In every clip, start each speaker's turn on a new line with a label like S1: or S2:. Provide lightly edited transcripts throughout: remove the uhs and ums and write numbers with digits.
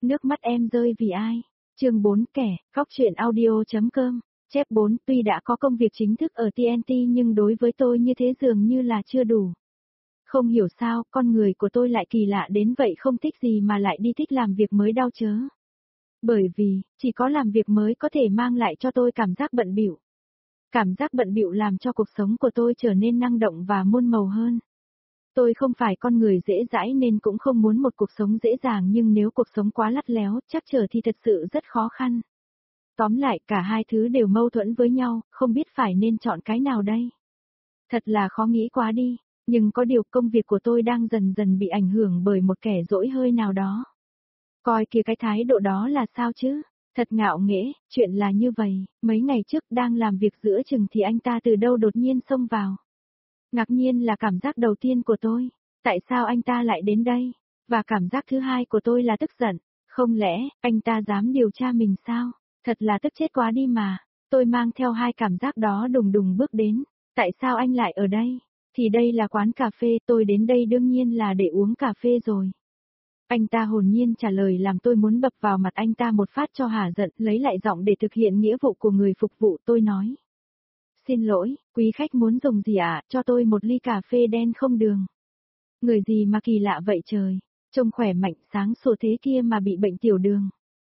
S1: Nước mắt em rơi vì ai? Chương 4 kẻ, khóc chuyện audio.com. Chép 4, tuy đã có công việc chính thức ở TNT nhưng đối với tôi như thế dường như là chưa đủ. Không hiểu sao, con người của tôi lại kỳ lạ đến vậy, không thích gì mà lại đi thích làm việc mới đau chớ. Bởi vì, chỉ có làm việc mới có thể mang lại cho tôi cảm giác bận bịu. Cảm giác bận bịu làm cho cuộc sống của tôi trở nên năng động và muôn màu hơn. Tôi không phải con người dễ dãi nên cũng không muốn một cuộc sống dễ dàng, nhưng nếu cuộc sống quá lắt léo, trắc trở thì thật sự rất khó khăn. Tóm lại cả hai thứ đều mâu thuẫn với nhau, không biết phải nên chọn cái nào đây. Thật là khó nghĩ quá đi, nhưng có điều công việc của tôi đang dần dần bị ảnh hưởng bởi một kẻ dỗi hơi nào đó. Coi kìa cái thái độ đó là sao chứ? Thật ngạo nghễ, chuyện là như vậy, mấy ngày trước đang làm việc giữa chừng thì anh ta từ đâu đột nhiên xông vào. Ngạc nhiên là cảm giác đầu tiên của tôi, tại sao anh ta lại đến đây? Và cảm giác thứ hai của tôi là tức giận, không lẽ anh ta dám điều tra mình sao? Thật là tức chết quá đi mà. Tôi mang theo hai cảm giác đó đùng đùng bước đến. Tại sao anh lại ở đây? Thì đây là quán cà phê, tôi đến đây đương nhiên là để uống cà phê rồi. Anh ta hồn nhiên trả lời làm tôi muốn bập vào mặt anh ta một phát cho hả giận, lấy lại giọng để thực hiện nghĩa vụ của người phục vụ. Tôi nói: xin lỗi, quý khách muốn dùng gì ạ? Cho tôi một ly cà phê đen không đường. Người gì mà kỳ lạ vậy trời, trông khỏe mạnh sáng sủa thế kia mà bị bệnh tiểu đường.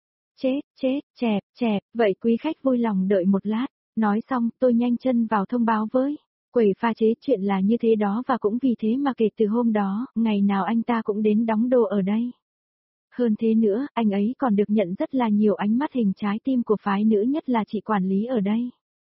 S1: Chẹp, vậy quý khách vui lòng đợi một lát. Nói xong, tôi nhanh chân vào thông báo với quầy pha chế chuyện là như thế đó, và cũng vì thế mà kể từ hôm đó, ngày nào anh ta cũng đến đóng đồ ở đây. Hơn thế nữa, anh ấy còn được nhận rất là nhiều ánh mắt hình trái tim của phái nữ, nhất là chị quản lý ở đây.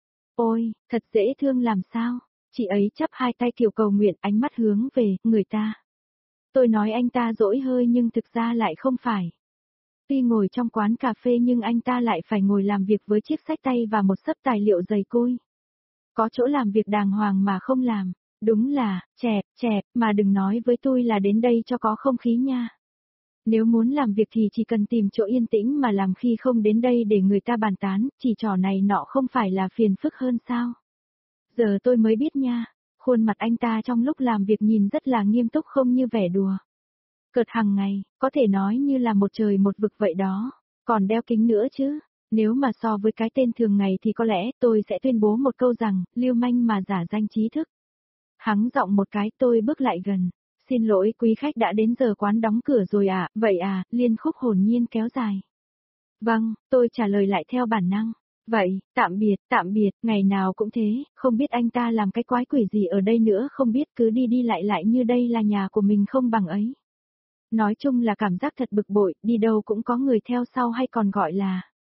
S1: Ôi, thật dễ thương làm sao. Chị ấy chắp hai tay kiểu cầu nguyện, ánh mắt hướng về người ta. Tôi nói anh ta dỗi hơi nhưng thực ra lại không phải. Tuy ngồi trong quán cà phê nhưng anh ta lại phải ngồi làm việc với chiếc xách tay và một xấp tài liệu dày côi. Có chỗ làm việc đàng hoàng mà không làm. Đúng là, chẹp, mà đừng nói với tôi là đến đây cho có không khí nha. Nếu muốn làm việc thì chỉ cần tìm chỗ yên tĩnh mà làm, khi không đến đây để người ta bàn tán, chỉ trò này nọ không phải là phiền phức hơn sao? Giờ tôi mới biết nha, khuôn mặt anh ta trong lúc làm việc nhìn rất là nghiêm túc, không như vẻ đùa cợt hàng ngày, có thể nói như là một trời một vực vậy đó, còn đeo kính nữa chứ. Nếu mà so với cái tên thường ngày thì có lẽ tôi sẽ tuyên bố một câu rằng, lưu manh mà giả danh trí thức. Hắng giọng một cái, tôi bước lại gần. Xin lỗi quý khách, đã đến giờ quán đóng cửa rồi à? Vậy à? Liên khúc hồn nhiên kéo dài. Vâng, tôi trả lời lại theo bản năng. Vậy, tạm biệt, ngày nào cũng thế, không biết anh ta làm cái quái quỷ gì ở đây nữa, không biết cứ đi đi lại như đây là nhà của mình không bằng ấy. Nói chung là cảm giác thật bực bội, đi đâu cũng có người theo sau, hay còn gọi là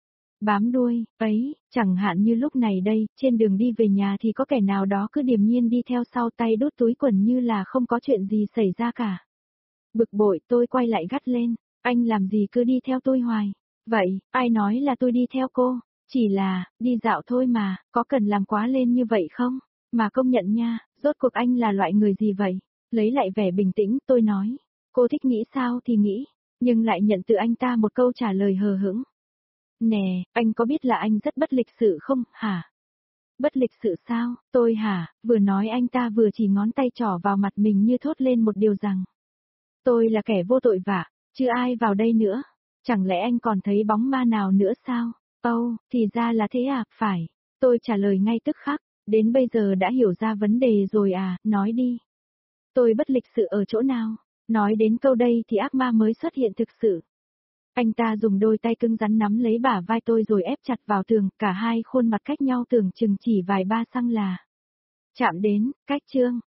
S1: bám đuôi, ấy, chẳng hạn như lúc này đây, trên đường đi về nhà thì có kẻ nào đó cứ điềm nhiên đi theo sau, tay đút túi quần như là không có chuyện gì xảy ra cả. Bực bội, tôi quay lại gắt lên, anh làm gì cứ đi theo tôi hoài? Vậy, ai nói là tôi đi theo cô? Chỉ là, đi dạo thôi mà, có cần làm quá lên như vậy không? Mà công nhận nha, rốt cuộc anh là loại người gì vậy? Lấy lại vẻ bình tĩnh, tôi nói, cô thích nghĩ sao thì nghĩ, nhưng lại nhận từ anh ta một câu trả lời hờ hững. Nè, anh có biết là anh rất bất lịch sự không, hả? Bất lịch sự sao, tôi hả? Vừa nói anh ta vừa chỉ ngón tay trỏ vào mặt mình như thốt lên một điều rằng tôi là kẻ vô tội vạ, chứ ai vào đây nữa. Chẳng lẽ anh còn thấy bóng ma nào nữa sao? Thì ra là thế à, phải. Tôi trả lời ngay tức khắc, đến bây giờ đã hiểu ra vấn đề rồi à, nói đi. Tôi bất lịch sự ở chỗ nào? Nói đến câu đây thì ác ma mới xuất hiện thực sự. Anh ta dùng đôi tay cứng rắn nắm lấy bả vai tôi rồi ép chặt vào tường, cả hai khuôn mặt cách nhau tưởng chừng chỉ vài ba xăng là chạm đến, cách chương.